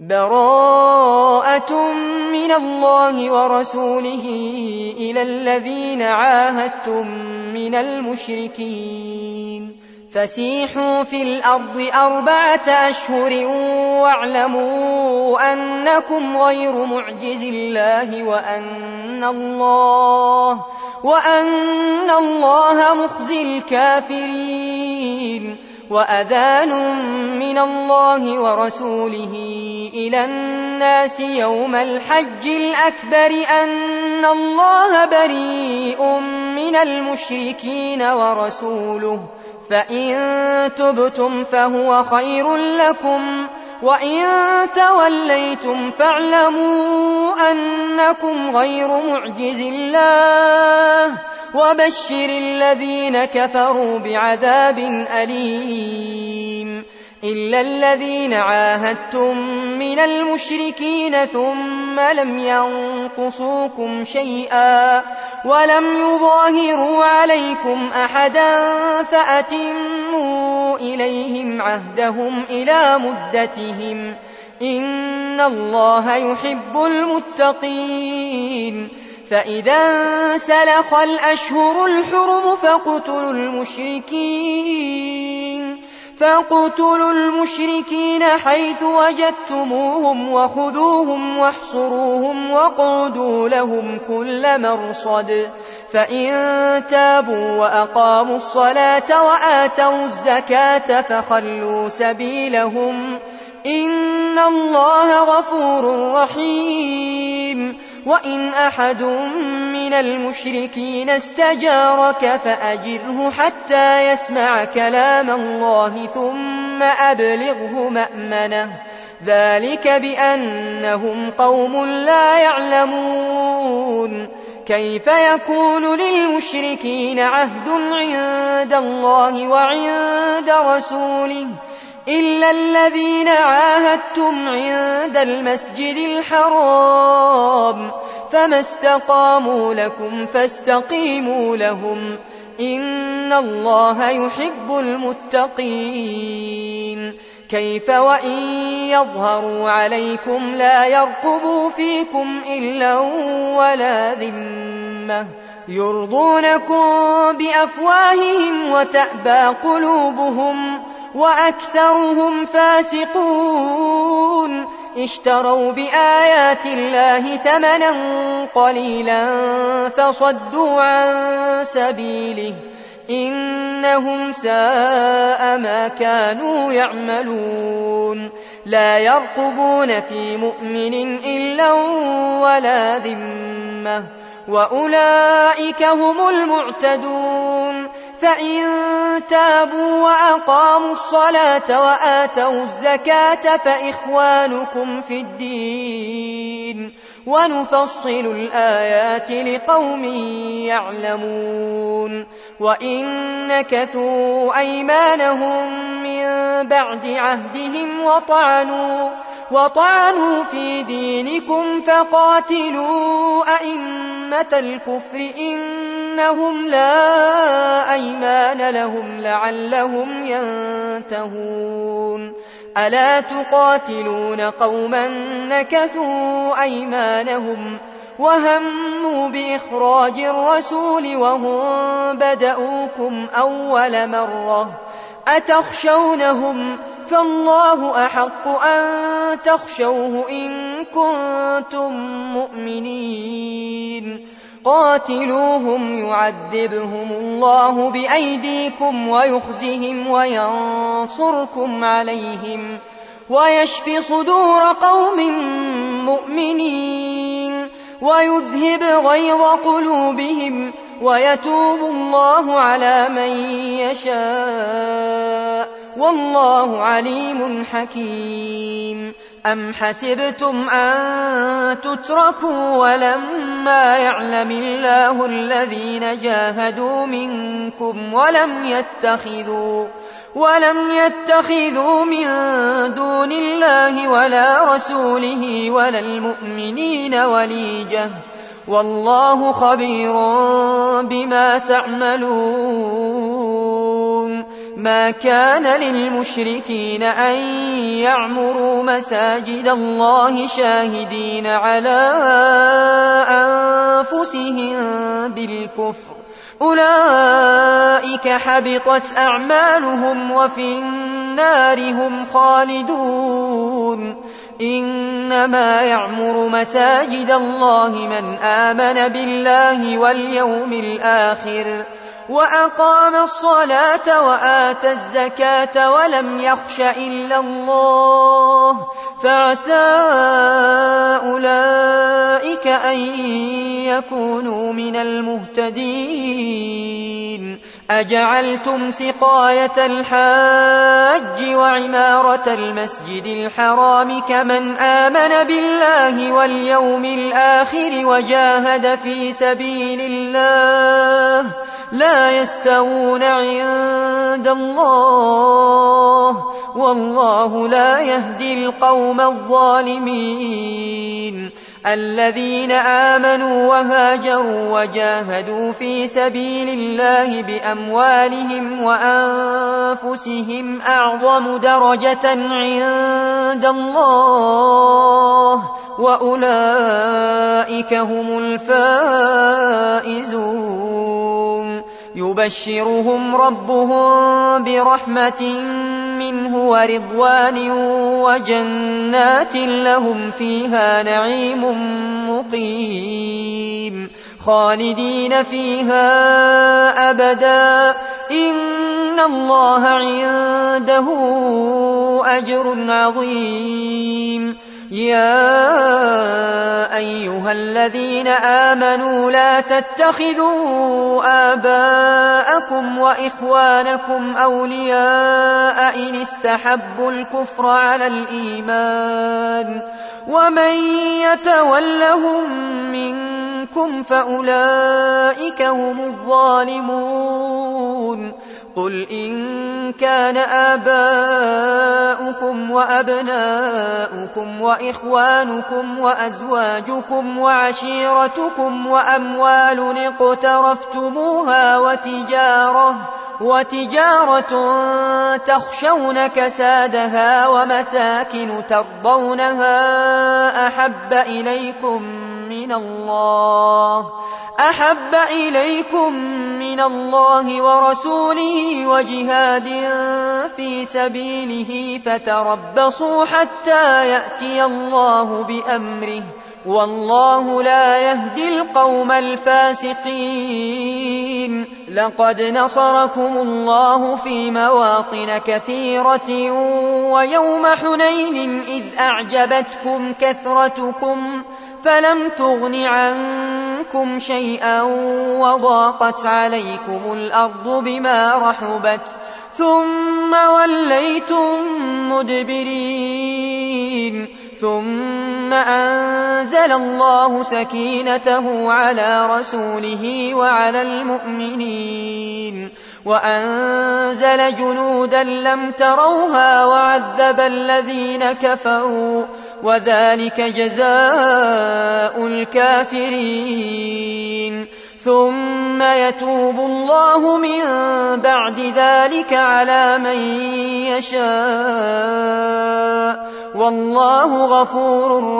براءة من الله ورسوله إلى الذين عاهدتم من المشركين فسيحوا في الأرض 4 أشهر واعلموا أنكم غير معجز الله وأن الله مخزي الكافرين وأذان من الله ورسوله إلى الناس يوم الحج الأكبر أن الله بريء من المشركين ورسوله فإن تبتم فهو خير لكم وإن توليتم فاعلموا أنكم غير معجز الله وبشر الذين كفروا بعذاب أليم إلا الذين عاهدتم من المشركين ثم لم ينقصوكم شيئا ولم يظاهروا عليكم أحدا فأتموا إليهم عهدهم إلى مدتهم إن الله يحب المتقين فإذا انسلخ الأشهر الحرم فاقتلوا المشركين حيث وجدتموهم وخذوهم واحصروهم واقعدوا لهم كل مرصد فإن تابوا وأقاموا الصلاة وآتوا الزكاة فخلوا سبيلهم إن الله غفور رحيم وإن أحد من المشركين استجارك فأجره حتى يسمع كلام الله ثم أبلغه مأمنه ذلك بأنهم قوم لا يعلمون كيف يكون للمشركين عهد عند الله وعند رسوله إلا الذين عاهدتم عند المسجد الحرام فما استقاموا لكم فاستقيموا لهم إن الله يحب المتقين كيف وإن يظهروا عليكم لا يرقبوا فيكم إلا ولا ذمة يرضونكم بأفواههم وتأبى قلوبهم وأكثرهم فاسقون اشتروا بآيات الله ثمنا قليلا فصدوا عن سبيله إنهم ساء ما كانوا يعملون لا يرقبون في مؤمن إلا ولا ذمة وأولئك هم المعتدون فإن تابوا وأقاموا الصلاة وآتوا الزكاة فإخوانكم في الدين ونفصل الآيات لقوم يعلمون وإن نكثوا أيمانهم من بعد عهدهم وطعنوا في دينكم فقاتلوا أئمة الكفر إنهم لا أيمان لهم لعلهم ينتهون ألا تقاتلون قوما نكثوا أيمانهم وهموا بإخراج الرسول وهم بدؤوكم أول مرة أتخشونهم فالله أحق أن تخشوه إن كنتم مؤمنين قاتلوهم يعذبهم الله بأيديكم ويخزهم وينصركم عليهم ويشف صدور قوم مؤمنين ويذهب غيظ قلوبهم ويتوب الله على من يشاء والله عليم حكيم أم حسبتم أن تتركوا ولما يعلم الله الذين جاهدوا منكم ولم يتخذوا من دون الله ولا رسوله ولا المؤمنين وليجة والله خبير بما تعملون ما كان للمشركين أن يعمروا مساجد الله شاهدين على أنفسهم بالكفر، أولئك حبطت أعمالهم وفي النار هم خالدون. إنما يعمر مساجد الله من آمن بالله واليوم الآخر وأقام الصلاة وآتى الزكاة ولم يخش إلا الله، فعسى أولئك أن يكونوا من المهتدين. أجعلتم سقاية الحاج وعمارة المسجد الحرام كمن آمن بالله واليوم الآخر وجاهد في سبيل الله لا يستوون عند الله، والله لا يهدي القوم الظالمين. الذين آمنوا وهاجروا وجاهدوا في سبيل الله بأموالهم وأنفسهم أعظم درجة عند الله، وأولئك هم الفائزون. يبشرهم ربهم برحمة منه ورضوان وجنات لهم فيها نعيم مقيم خالدين فيها أبدا، إن الله عنده أجر عظيم. يا أيها الذين آمنوا لا تتخذوا آباءكم وإخوانكم أولياء إن استحبوا الكفر على الإيمان، ومن يتولهم منكم فأولئك هم الظالمون. قل إن كان آباؤكم وأبناؤكم وإخوانكم وأزواجكم وعشيرتكم وأموال اقترفتموها وتجارة تخشون كسادها ومساكن ترضونها أحب إليكم من الله ورسوله وجهاد في سبيله فتربصوا حتى يأتي الله بأمره، والله لا يهدي القوم الفاسقين. لقد نصركم الله في مواطن كثيرة ويوم حنين إذ أعجبتكم كثرتكم فلم تغن عنكم شيئا وضاقت عليكم الأرض بما رحبت ثم وليتم مدبرين. ثم أنزل الله سكينته على رسوله وعلى المؤمنين وأنزل جنودا لم تروها وعذب الذين كفروا، وذلك جزاء الكافرين. ثم يتوب الله من بعد ذلك على من يشاء، والله غفور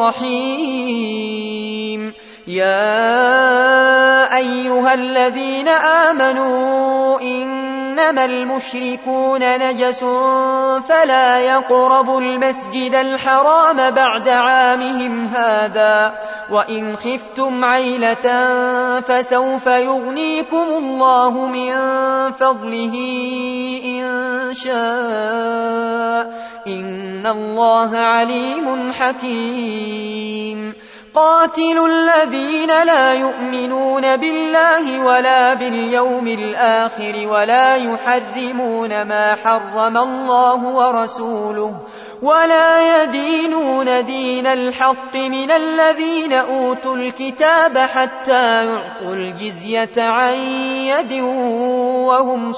رحيم. يا أيها الذين آمنوا إنما المشركون نجس فلا يقربوا المسجد الحرام بعد عامهم هذا، وإن خفتم عيلة فسوف يغنيكم الله من فضله إن شاء، إن الله عليم حكيم. قاتلوا الذين لا يؤمنون بالله ولا باليوم الآخر ولا يحرمون ما حرم الله ورسوله ولا يدينون دين الحق من الذين أوتوا الكتاب حتى يعطوا الجزية عن يد وهم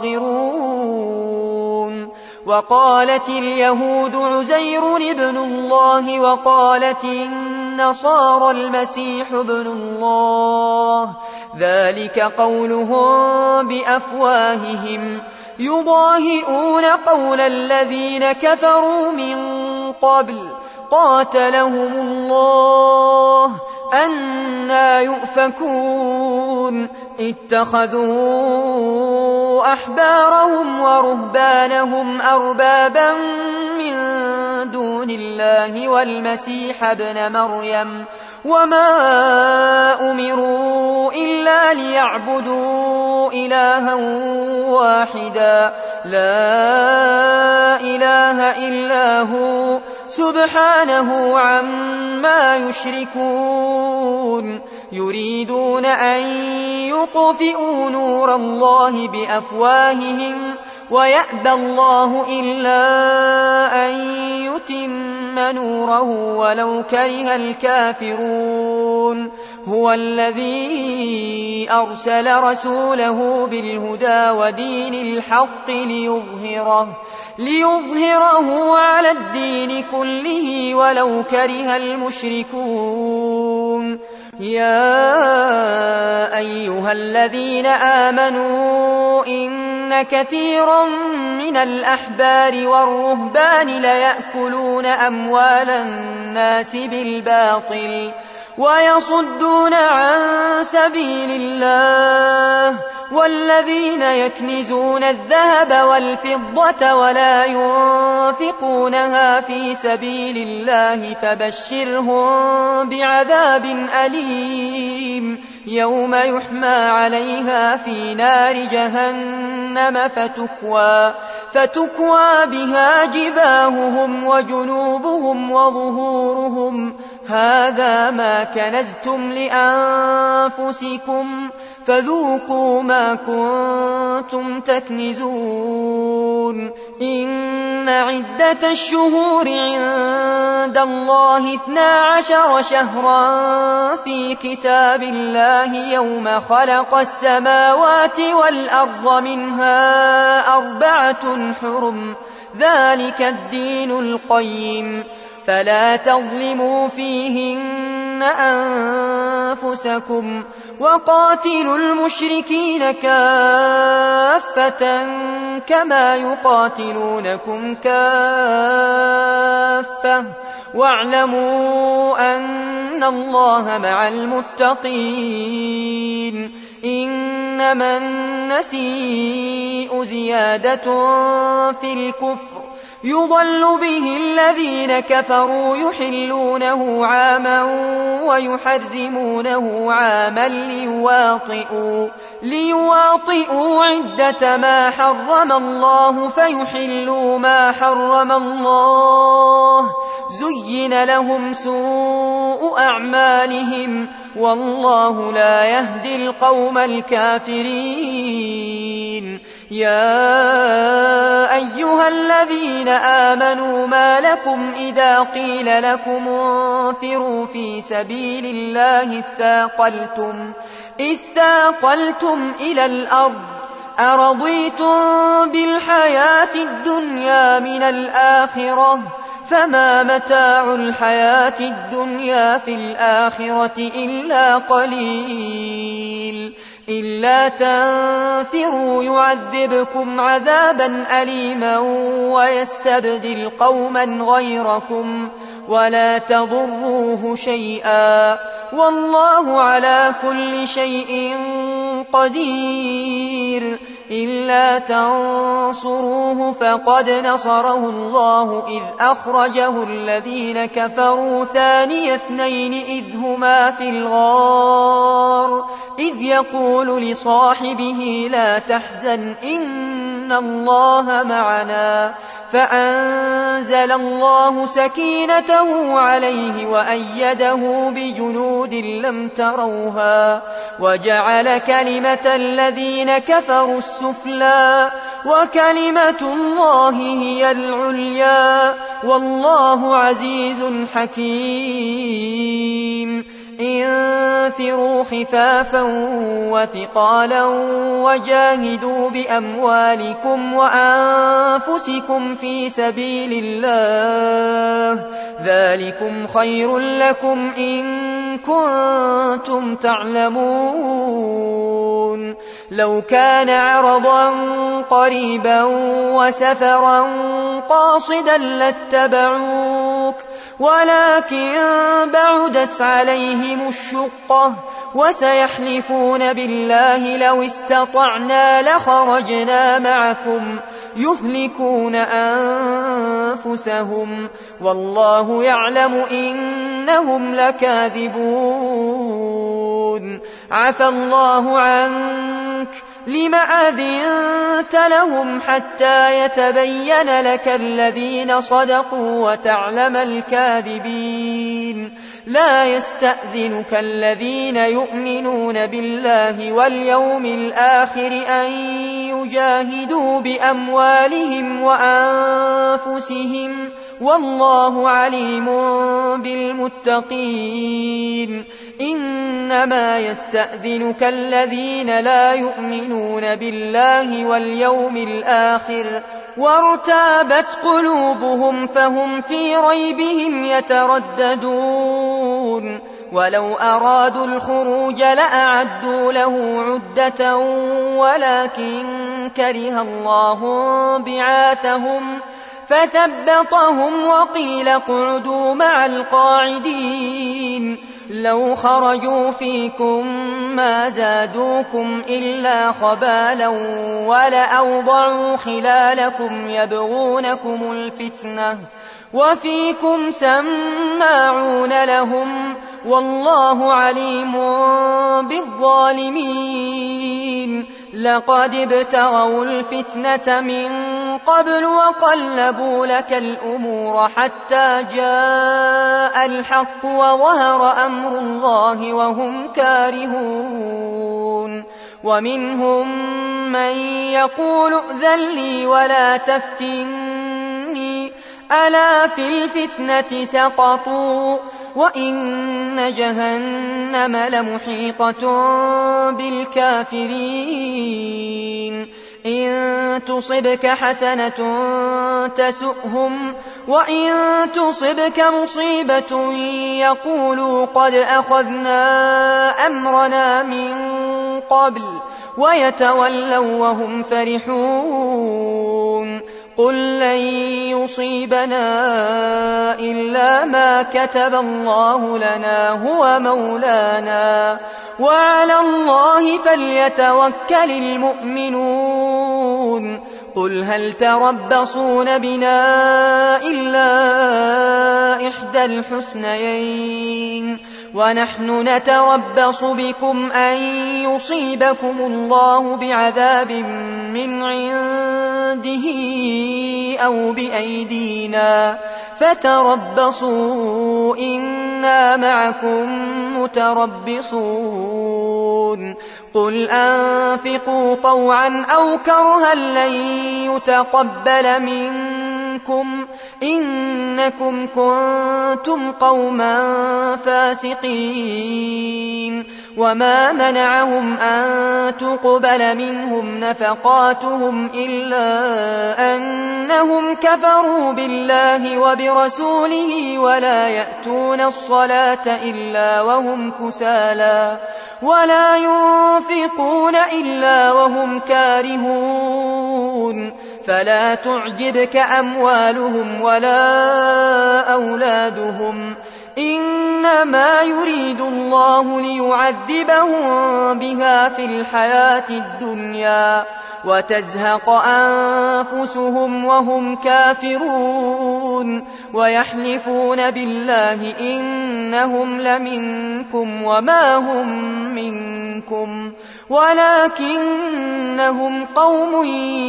صاغرون. وقالت اليهود عزير ابن الله وقالت النصارى المسيح ابن الله، ذلك قولهم بأفواههم يضاهئون قول الذين كفروا من قبل قاتلهم الله أنى يؤفكون اتخذوا أحبارهم ورهبانهم أربابا من دون الله والمسيح ابن مريم وما أمروا إلا ليعبدوا إلها واحدا لا إله إلا هو سبحانه عما يشركون يريدون أن يطفئوا نور الله بأفواههم ويأبى الله إلا أن يتم نوره ولو كره الكافرون هو الذي أرسل رسوله بالهدى ودين الحق ليظهره على الدين كله ولو كره المشركون يا أيها الذين آمنوا إن كثيرا من الأحبار والرهبان ليأكلون أموال الناس بالباطل ويصدون عن سبيل الله والذين يكنزون الذهب والفضة ولا ينفقونها في سبيل الله فبشرهم بعذاب أليم يوم يحمى عليها في نار جهنم فتكوى بها جباههم وجنوبهم وظهورهم هذا ما كنزتم لأنفسكم فذوقوا ما كنتم تكنزون إن عدة الشهور عند الله 12 شهرا في كتاب الله يوم خلق السماوات والأرض منها 4 حرم ذلك الدين القيم فلا تظلموا فيهن أنفسكم وقاتلوا المشركين كافة كما يقاتلونكم كافة واعلموا أن الله مع المتقين إنما النسيء زيادة في الكفر يضل به الذين كفروا يحلونه عاما ويحرمونه عاما ليواطئوا عدة ما حرم الله فيحلوا ما حرم الله زين لهم سوء أعمالهم والله لا يهدي القوم الكافرين يا أيها الذين آمنوا ما لكم إذا قيل لكم انفروا في سبيل الله اثاقلتم إلى الأرض أرضيتم بالحياة الدنيا من الآخرة فما متاع الحياة الدنيا في الآخرة إلا قليل إلا تنفروا يعذبكم عذابا أليما ويستبدل قوما غيركم ولا تضروه شيئا والله على كل شيء قدير إلا تنصروه فقد نصره الله إذ أخرجه الذين كفروا ثاني اثنين إذ هما في الغار إذ يقول لصاحبه لا تحزن إن الله معنا فأنزل الله سكينته عليه وأيده بجنود لم تروها وجعل كلمة الذين كفروا السفلى وكلمة الله هي العليا والله عزيز حكيم انفروا خفافا وثقالا وجاهدوا بأموالكم وأنفسكم في سبيل الله ذلكم خير لكم إن كنتم تعلمون لو كان عرضا قريبا وسفرا قاصدا لاتبعوك ولكن بعدت عليهم الشقة وسيحلفون بالله لو استطعنا لخرجنا معكم يهلكون أنفسهم والله يعلم إنهم لكاذبون عفى الله عنك لم أذنت لهم حتى يتبين لك الذين صدقوا وتعلم الكاذبين لا يستأذنك الذين يؤمنون بالله واليوم الآخر أن يجاهدوا بأموالهم وأنفسهم والله عليم بالمتقين إنما يستأذنك الذين لا يؤمنون بالله واليوم الآخر وارتابت قلوبهم فهم في ريبهم يترددون ولو أرادوا الخروج لأعدوا له عدة ولكن كره الله بعاثهم فثبطهم وقيل اقعدوا مع القاعدين لو خرجوا فيكم ما زادوكم إلا خبالا ولأوضعوا خلالكم يبغونكم الفتنة وفيكم سماعون لهم والله عليم بالظالمين لقد ابتغوا الفتنة من قبل وقلبوا لك الأمور حتى جاء الحق وظهر أمر الله وهم كارهون ومنهم من يقول ائذن لي ولا تفتني ألا في الفتنة سقطوا وإن جهنم لمحيطة بالكافرين إن تصبك حسنة تسؤهم وإن تصبك مصيبة يقولوا قد أخذنا أمرنا من قبل ويتولوا وهم فرحون قل لن يصيبنا إلا ما كتب الله لنا هو مولانا وعلى الله فليتوكل المؤمنون قل هل تربصون بنا إلا إحدى الحسنيين ونحن نتربص بكم أن يصيبكم الله بعذاب من عنده أو بأيدينا فتربصوا إنا معكم متربصون قل أنفقوا طوعا أو كرها لن يتقبل منكم إنكم كنتم قوما فاسقين وما منعهم أن تقبل منهم نفقاتهم إلا أنهم كفروا بالله وبرسوله ولا يأتون الصلاة إلا وهم كسالى ولا ينفقون إلا وهم كارهون فلا تعجبك أموالهم ولا أولادهم إنما يريد الله ليعذبهم بها في الحياة الدنيا وتزهق أنفسهم وهم كافرون ويحلفون بالله إنهم لمنكم وما هم منكم ولكنهم قوم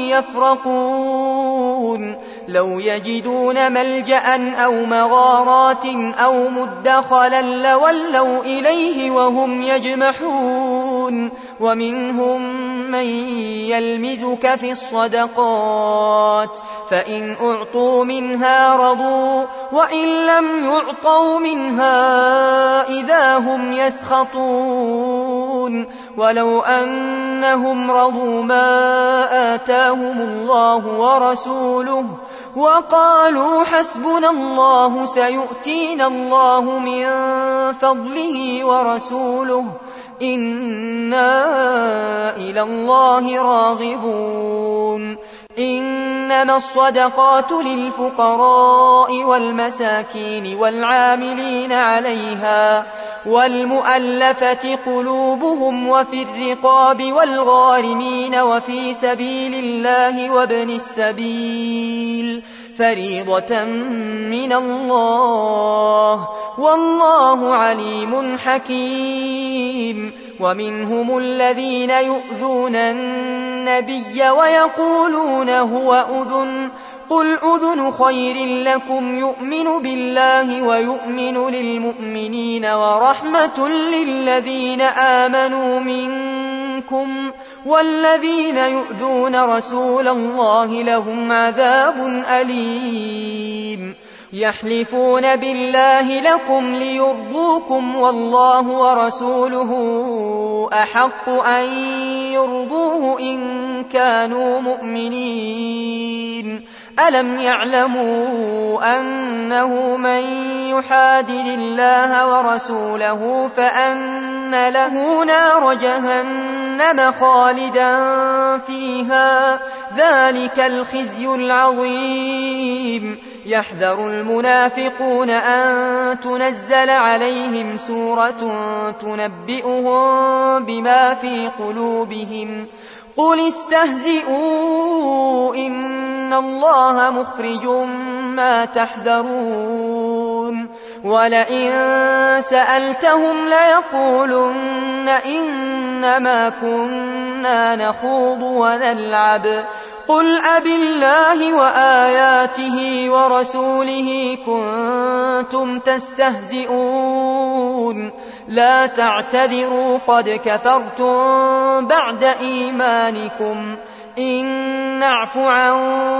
يفرقون لو يجدون ملجأ أو مغارات أو مدخلا لولوا إليه وهم يجمحون ومنهم من يلمزك في الصدقات فإن أعطوا منها رضوا وإن لم يعطوا منها إذا هم يسخطون ولو أنهم رضوا ما آتاهم الله ورسوله وقالوا حسبنا الله سيؤتينا الله من فضله ورسوله إنا إلى الله راغبون إنما الصدقات للفقراء والمساكين والعاملين عليها والمؤلفة قلوبهم وفي الرقاب والغارمين وفي سبيل الله وابن السبيل فريضة من الله والله عليم حكيم ومنهم الذين يؤذون النبي ويقولون هو أذن قل أذن خير لكم يؤمن بالله ويؤمن للمؤمنين ورحمة للذين آمنوا منكم والذين يؤذون رسول الله لهم عذاب أليم يحلفون بالله لكم ليرضوكم والله ورسوله أحق أن يرضوه إن كانوا مؤمنين ألم يعلموا أنه من يحادد الله ورسوله فأن له نار جهنم خالدا فيها ذلك الخزي العظيم يحذر المنافقون أن تنزل عليهم سورة تنبئهم بما في قلوبهم قل استهزئوا إن الله مخرج ما تحذرون ولئن سألتهم ليقولن إنما كنا نخوض ونلعب قل أبالله وآياته ورسوله كنتم تستهزئون لا تعتذروا قد كفرتم بعد إيمانكم إن نعف عن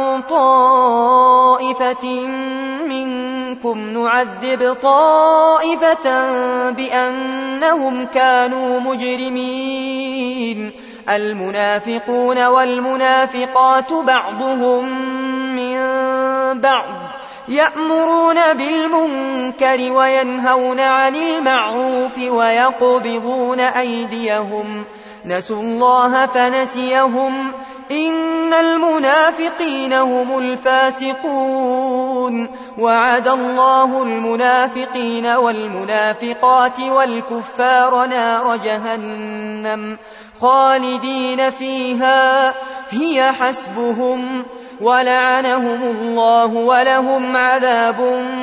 طائفة منكم نعذب طائفة بأنهم كانوا مجرمين المنافقون والمنافقات بعضهم من بعض يأمرون بالمنكر وينهون عن المعروف ويقبضون أيديهم نسوا الله فنسيهم إن المنافقين هم الفاسقون وعد الله المنافقين والمنافقات والكفار نار جهنم خالدين فيها هي حسبهم ولعنهم الله ولهم عذاب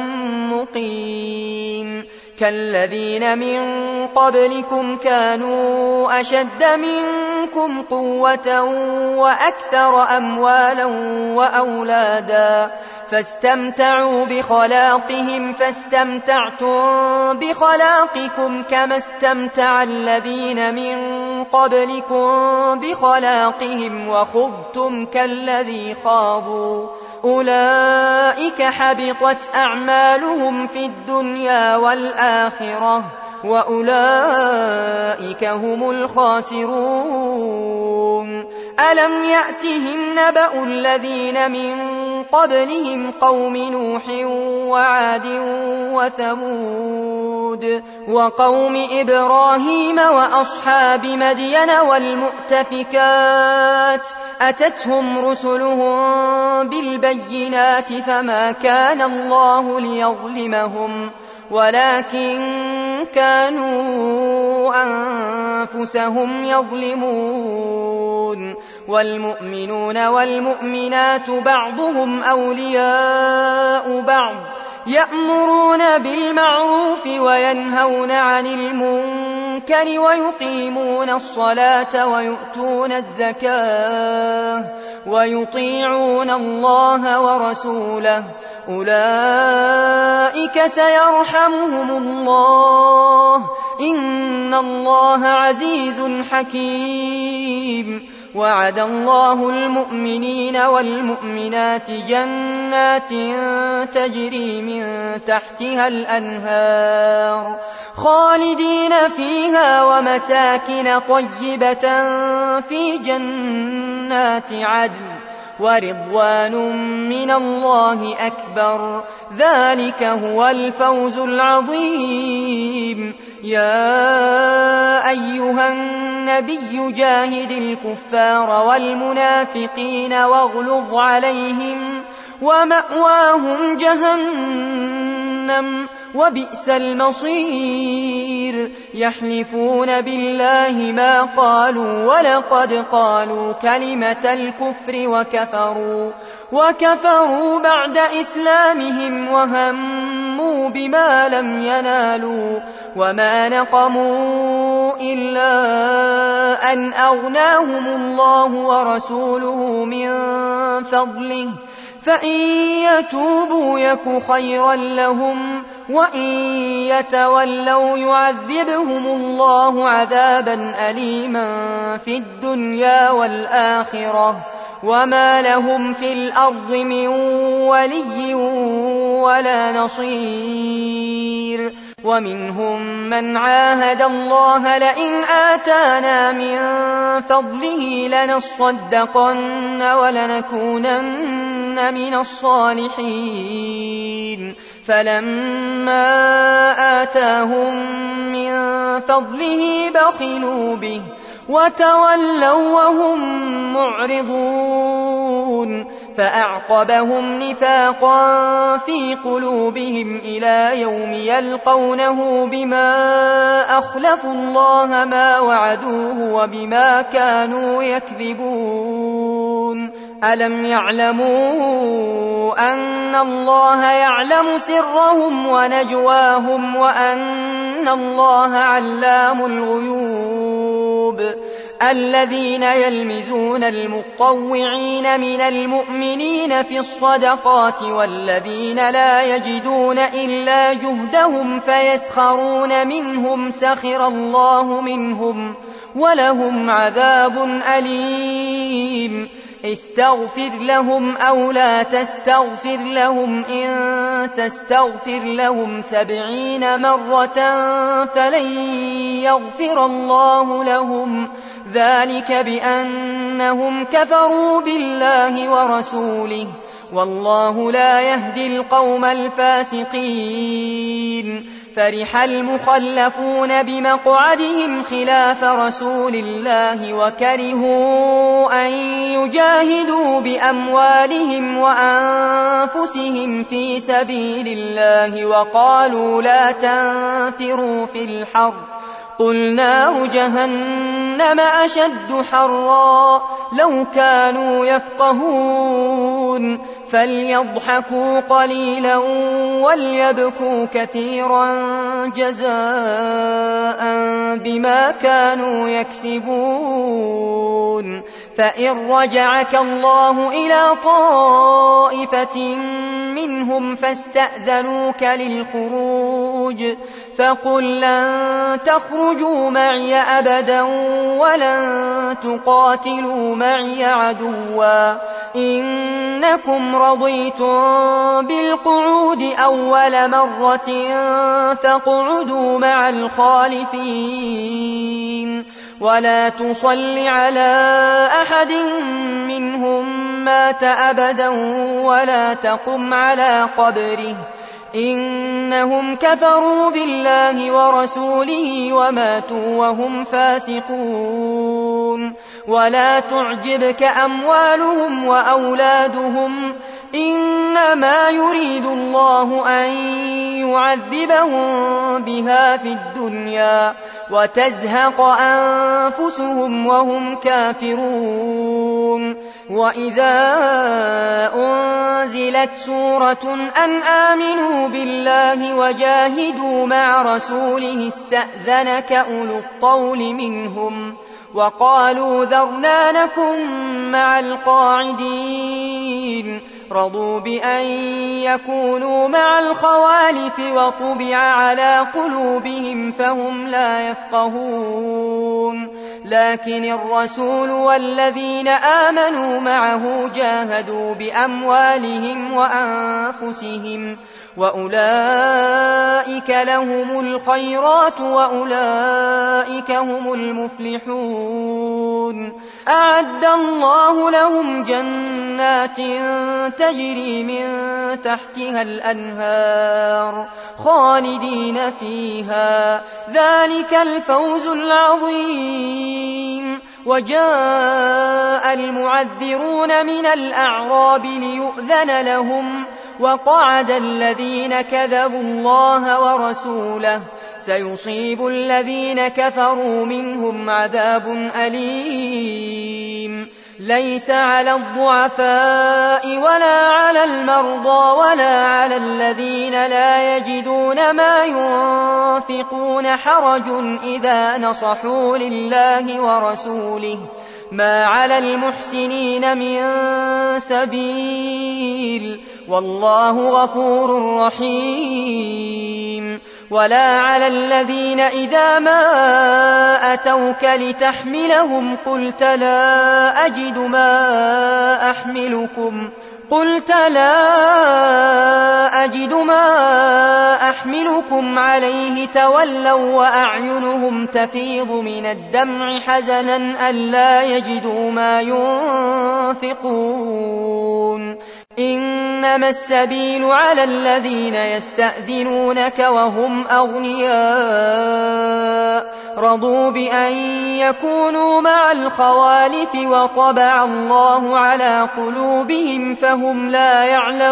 مقيم كالذين من قبلكم كانوا أشد منكم قوة وأكثر أموالا وأولادا فاستمتعوا بخلاقهم فاستمتعتم بخلاقكم كما استمتع الذين من قبلكم بخلاقهم وخضتم كالذي خاضوا أولئك حبطت أعمالهم في الدنيا والآخرة وأولئك هم الخاسرون ألم يأتهم نبأ الذين من قبلهم قوم نوح وعاد وثمود وقوم إبراهيم وأصحاب مدين والمؤتفكات أتتهم رسلهم بالبينات فما كان الله ليظلمهم ولكن كانوا أنفسهم يظلمون والمؤمنون والمؤمنات بعضهم أولياء بعض يأمرون بالمعروف وينهون عن المنكر ويقيمون الصلاة ويؤتون الزكاة ويطيعون الله ورسوله أولئك سيرحمهم الله إن الله عزيز حكيم وعد الله المؤمنين والمؤمنات جنات تجري من تحتها الأنهار خالدين فيها ومساكن طيبة في جنات عدن ورضوان من الله أكبر ذلك هو الفوز العظيم يا أيها النبي جاهد الكفار والمنافقين واغلظ عليهم ومأواهم جهنم وبئس المصير يحلفون بالله ما قالوا ولقد قالوا كلمة الكفر وكفروا بعد إسلامهم وهموا بما لم ينالوا وما نقموا إلا أن أغناهم الله ورسوله من فضله فإن يتوبوا يك خيرا لهم وإن يتولوا يعذبهم الله عذابا أليما في الدنيا والآخرة وما لهم في الأرض من ولي ولا نصير ومنهم من عاهد الله لئن آتانا من فضله لنصدقن ولنكونن من الصالحين فلما آتاهم من فضله بخلوا به وتولوا وهم معرضون فأعقبهم نفاقا في قلوبهم إلى يوم يلقونه بما أخلفوا الله ما وعدوه وبما كانوا يكذبون ألم يعلموا أن الله يعلم سرهم ونجواهم وأن الله علام الغيوب الذين يلمزون المطوعين من المؤمنين في الصدقات والذين لا يجدون إلا جهدهم فيسخرون منهم سخر الله منهم ولهم عذاب أليم استغفر لهم أو لا تستغفر لهم إن تستغفر لهم 70 مرة فلن يغفر الله لهم ذلك بأنهم كفروا بالله ورسوله والله لا يهدي القوم الفاسقين فرح المخلفون بمقعدهم خلاف رسول الله وكرهوا أن يجاهدوا بأموالهم وأنفسهم في سبيل الله وقالوا لا تنفروا في الحر قل نار جهنم أشد حرا لو كانوا يفقهون فليضحكوا قليلا وليبكوا كثيرا جزاء بما كانوا يكسبون فإن رجعك الله إلى طائفة منهم فاستأذنوك للخروج فقل لن تخرجوا معي أبدا ولن تقاتلوا معي عدوا إنكم رضيتم بالقعود أول مرة فاقعدوا مع الخالفين ولا تصل على أحد منهم مات أبدا ولا تقم على قبره إنهم كفروا بالله ورسوله وماتوا وهم فاسقون ولا تعجبك أموالهم وأولادهم إنما يريد الله أن يعذبهم بها في الدنيا وتزهق أنفسهم وهم كافرون وإذا أنزلت سورة أن آمنوا بالله وجاهدوا مع رسوله استأذنك أولو الطول منهم وقالوا ذرنا نكن مع القاعدين رضوا بأن يكونوا مع الخوالف وطبع على قلوبهم فهم لا يفقهون لكن الرسول والذين آمنوا معه جاهدوا بأموالهم وأنفسهم وأولئك لهم الخيرات وأولئك هم المفلحون. أعد الله لهم جنات تجري من تحتها الأنهار خالدين فيها، ذلك الفوز العظيم. وجاء المعذرون من الأعراب ليؤذن لهم، وقعد الذين كذبوا الله ورسوله، سيصيب الذين كفروا منهم عذاب أليم. ليس على الضعفاء ولا على المرضى ولا على الذين لا يجدون ما ينفقون حرج إذا نصحوا لله ورسوله، ما على المحسنين من سبيل، والله غفور رحيم. ولا على الذين إذا ما أتوك لتحملهم قلت لا أجد ما أحملكم عليه تولوا وأعينهم تفيض من الدمع حزنا ألا يجدوا ما ينفقون. إنما السبيل على الذين يستأذنونك وهم أغنياء رضوا بأن يكونوا مع الخوالف وطبع الله على قلوبهم فهم لا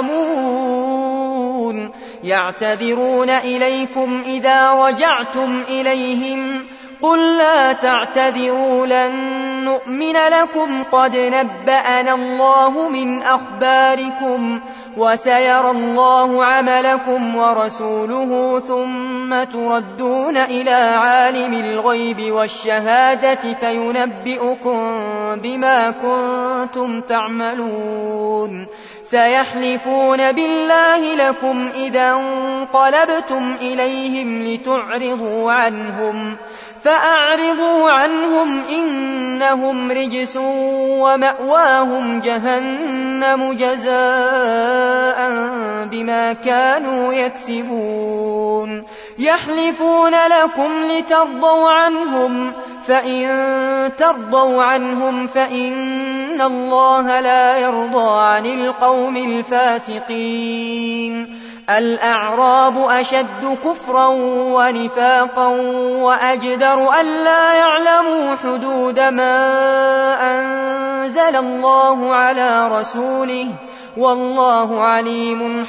يعلمون. يعتذرون إليكم إذا رجعتم إليهم قل لا تعتذروا لن نؤمن لكم قد نبأنا الله من أخباركم وسيرى الله عملكم ورسوله ثم تردون إلى عالم الغيب والشهادة فينبئكم بما كنتم تعملون. سيحلفون بالله لكم إذا انقلبتم إليهم لتعرضوا عنهم فأعرضوا عنهم إنهم رجس ومأواهم جهنم جزاء بما كانوا يكسبون. يحلفون لكم لترضوا عنهم فإن ترضوا عنهم فإن الله لا يرضى عن القوم الفاسقين. الأعراب أشد كفرا ونفاقا وأجدر ألا يعلموا حدود ما أنزل الله على رسوله والله عليم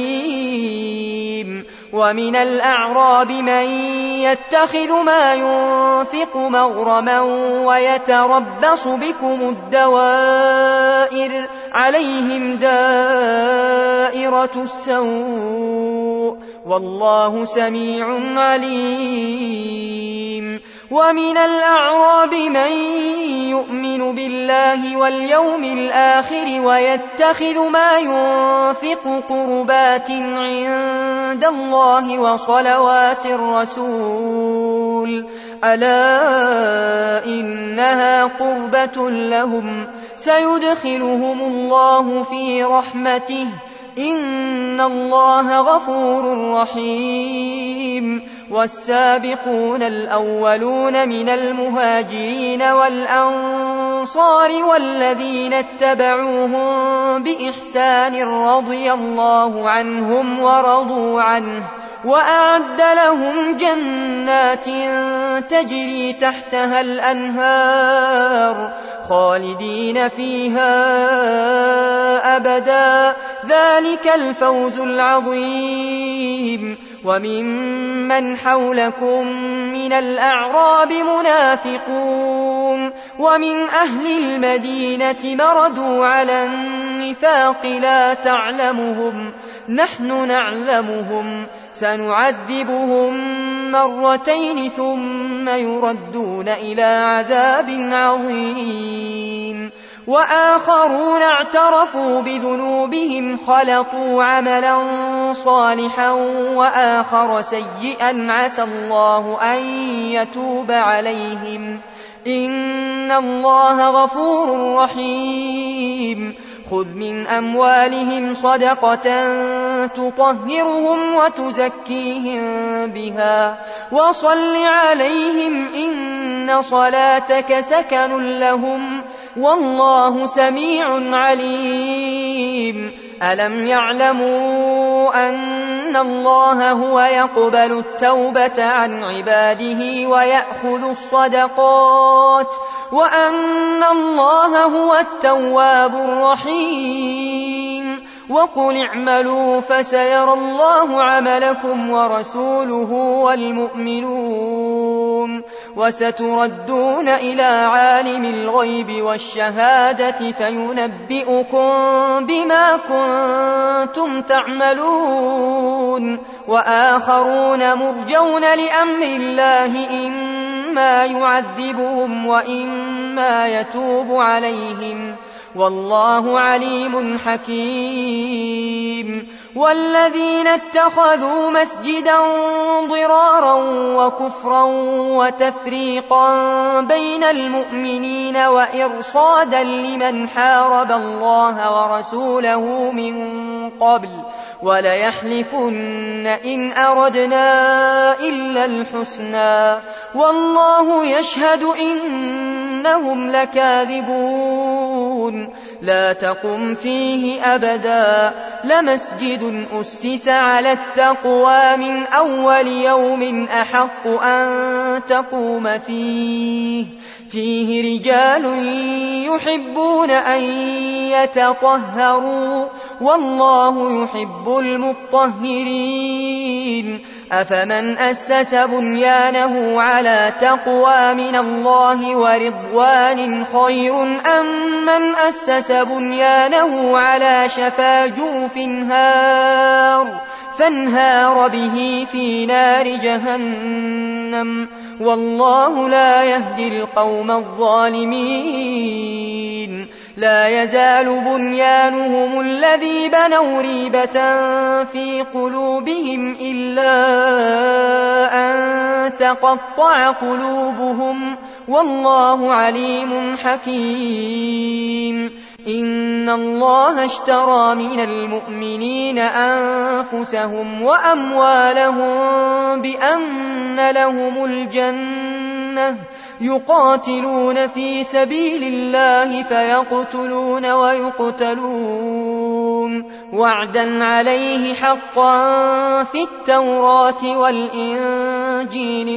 حكيم. ومن الأعراب من يتخذ ما ينفق مغرما ويتربص بكم الدوائر عليهم دائرة السوء والله سميع عليم. ومن الأعراب من يؤمن بالله واليوم الآخر ويتخذ ما ينفق قربات عند الله وصلوات الرسول ألا إنها قربة لهم سيدخلهم الله في رحمته إن الله غفور رحيم. والسابقون الأولون من المهاجرين والأنصار والذين اتبعوهم بإحسان رضي الله عنهم ورضوا عنه وأعد لهم جنات تجري تحتها الأنهار خالدين فيها أبدا ذلك الفوز العظيم. وممن حولكم من الأعراب منافقون ومن أهل المدينة مردوا على النفاق لا تعلمهم نحن نعلمهم سنعذبهم مرتين ثم يردون إلى عذاب عظيم. وآخرون اعترفوا بذنوبهم خلطوا عملا صالحا وآخر سيئا عسى الله أن يتوب عليهم إن الله غفور رحيم. خذ من أموالهم صدقة تطهرهم وتزكيهم بها وصل عليهم إن صلاتك سكن لهم والله سميع عليم ألم يعلموا أن الله هو يقبل التوبة عن عباده ويأخذ الصدقات وأن الله هو التواب الرحيم وقل اعملوا فسيرى الله عملكم ورسوله والمؤمنون وستردون إلى عالم الغيب والشهادة فينبئكم بما كنتم تعملون وآخرون مرجون لأمر الله إما يعذبهم وإما يتوب عليهم والله عليم حكيم والذين اتخذوا مسجدا ضرارا وكفرا وتفريقا بين المؤمنين وإرصادا لمن حارب الله ورسوله من قبل وليحلفن إن أردنا إلا الحسنى والله يشهد إنهم لكاذبون لا تقم فيه أبدا لمسجد أسس على التقوى من أول يوم أحق أن تقوم فيه رجال يحبون أن يتطهروا والله يحب المطهرين أفمن أسس بنيانه على تقوى من الله ورضوان خير أم من أسس بنيانه على شفا جرف فانهار به في نار جهنم والله لا يهدي القوم الظالمين لا يزال بنيانهم الذي بنوا ريبة في قلوبهم إلا أن تقطع قلوبهم والله عليم حكيم إن الله اشترى من المؤمنين أنفسهم وأموالهم بأن لهم الجنة يقاتلون في سبيل الله فيقتلون ويقتلون وعدا عليه حقا في التوراة والإنجيل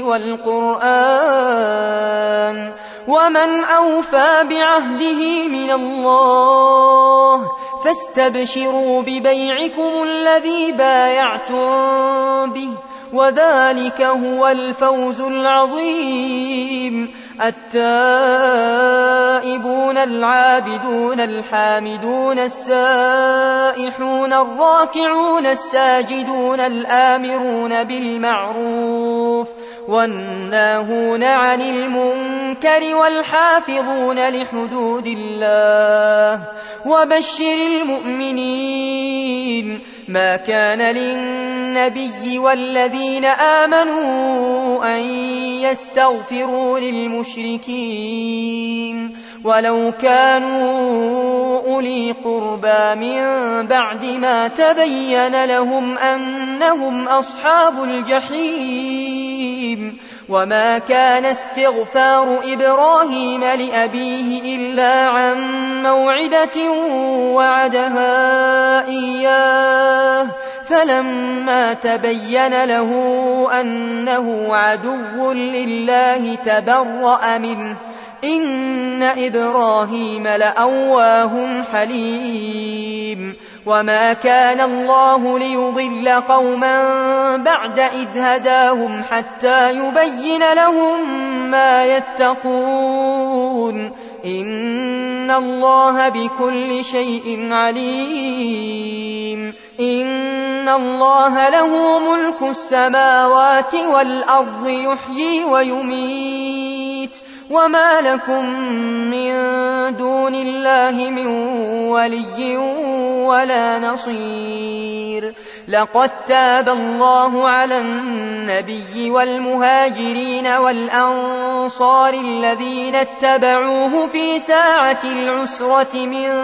والقرآن ومن أوفى بعهده من الله فاستبشروا ببيعكم الذي بايعتم به وذلك هو الفوز العظيم التائبون العابدون الحامدون السائحون الراكعون الساجدون الآمرون بالمعروف والناهون عن المنكر والحافظون لحدود الله وبشر المؤمنين ما كان للنبي والذين آمنوا أن يستغفروا للمشركين ولو كانوا أولي قربى من بعد ما تبين لهم أنهم أصحاب الجحيم وما كان استغفار إبراهيم لأبيه إلا عن موعدة وعدها إياه فلما تبين له أنه عدو لله تبرأ منه إن إبراهيم لأواه حليم وما كان الله ليضل قوما بعد إذ هداهم حتى يبين لهم ما يتقون إن الله بكل شيء عليم إن الله له ملك السماوات والأرض يحيي ويميت وما لكم من دون الله من ولي ولا نصير لقد تاب الله على النبي والمهاجرين والأنصار الذين اتبعوه في ساعة العسرة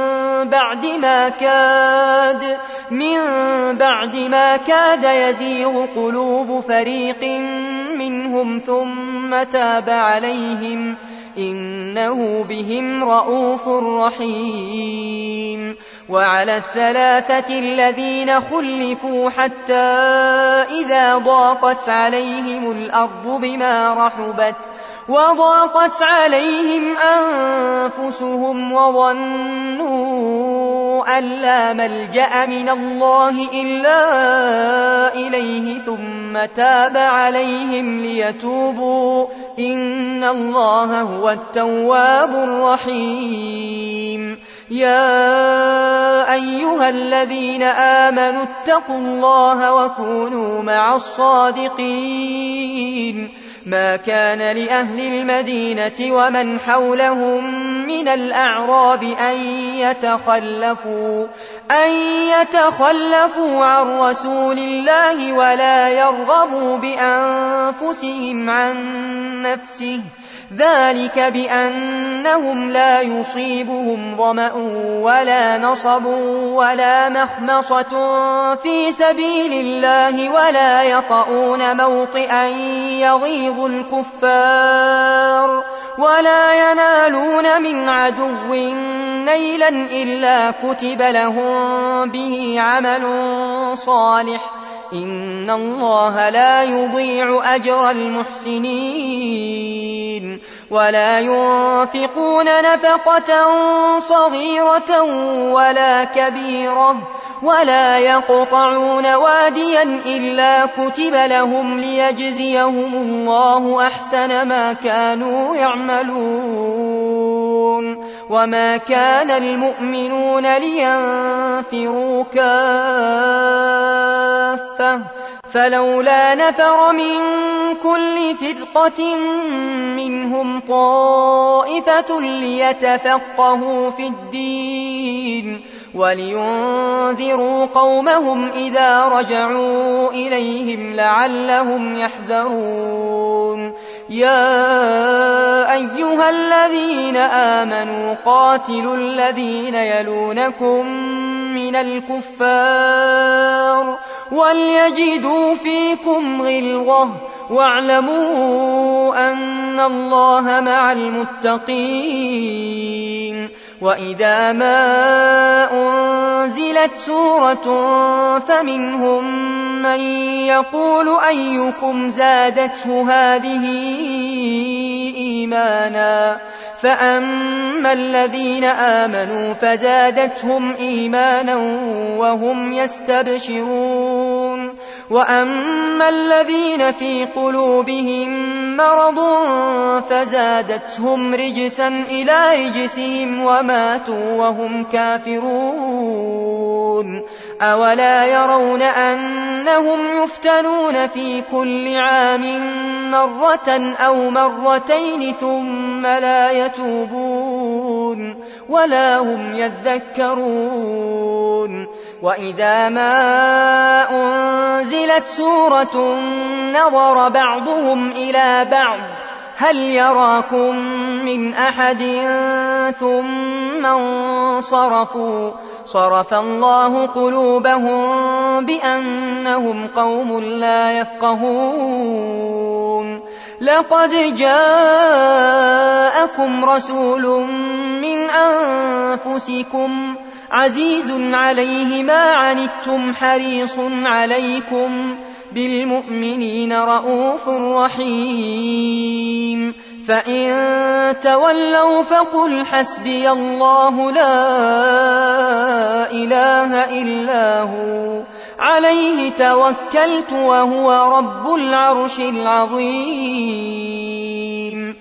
من بعد ما كاد يزيغ قلوب فريق منهم ثم تاب عليهم إنه بهم رءوف رحيم. وعلى الثلاثة الذين خلفوا حتى إذا ضاقت عليهم الأرض بما رحبت وضاقت عليهم أنفسهم وظنوا أن لا ملجأ من الله إلا إليه ثم تاب عليهم ليتوبوا إن الله هو التواب الرحيم. يا أيها الذين آمنوا اتقوا الله وكونوا مع الصادقين. ما كان لأهل المدينة ومن حولهم من الأعراب أن يتخلفوا عن رسول الله ولا يرغبوا بأنفسهم عن نفسه، ذلك بأنهم لا يصيبهم ظمأ ولا نصب ولا مخمصة في سبيل الله ولا يطؤون موطئا يغيظ الكفار ولا ينالون من عدو نيلا إلا كتب لهم به عمل صالح إن الله لا يضيع أجر المحسنين. ولا ينفقون نفقة صغيرة ولا كبيرة ولا يقطعون واديا إلا كتب لهم ليجزيهم الله أحسن ما كانوا يعملون. وما كان المؤمنون لينفروا كافة فلولا نفر من كل فرقة منهم طائفة ليتفقهوا في الدين ولينذروا قومهم إذا رجعوا إليهم لعلهم يحذرون. يا أيها الذين آمنوا قاتلوا الذين يلونكم من الكفار وليجدوا فيكم غلظة واعلموا أن الله مع المتقين. وإذا ما أنزلت سورة فمنهم من يقول أيكم زادته هذه إيمانا فأما الذين آمنوا فزادتهم إيمانا وهم يستبشرون وأما الذين في قلوبهم مرض فزادتهم رجسا إلى رجسهم وماتوا وهم كافرون. أولا يرون أنهم يفتنون في كل عام مرة أو مرتين ثم لا يتوبون ولا هم يذكرون. وإذا ما أنزلت سورة نظر بعضهم إلى بعض هل يراكم من أحد ثم انصرفوا صرف الله قلوبهم بأنهم قوم لا يفقهون. لقد جاءكم رسول من أنفسكم عزيز عليه ما عنتم حريص عليكم بالمؤمنين رءوف رحيم. فإن تولوا فقل حسبي الله لا إله إلا هو عليه توكلت وهو رب العرش العظيم.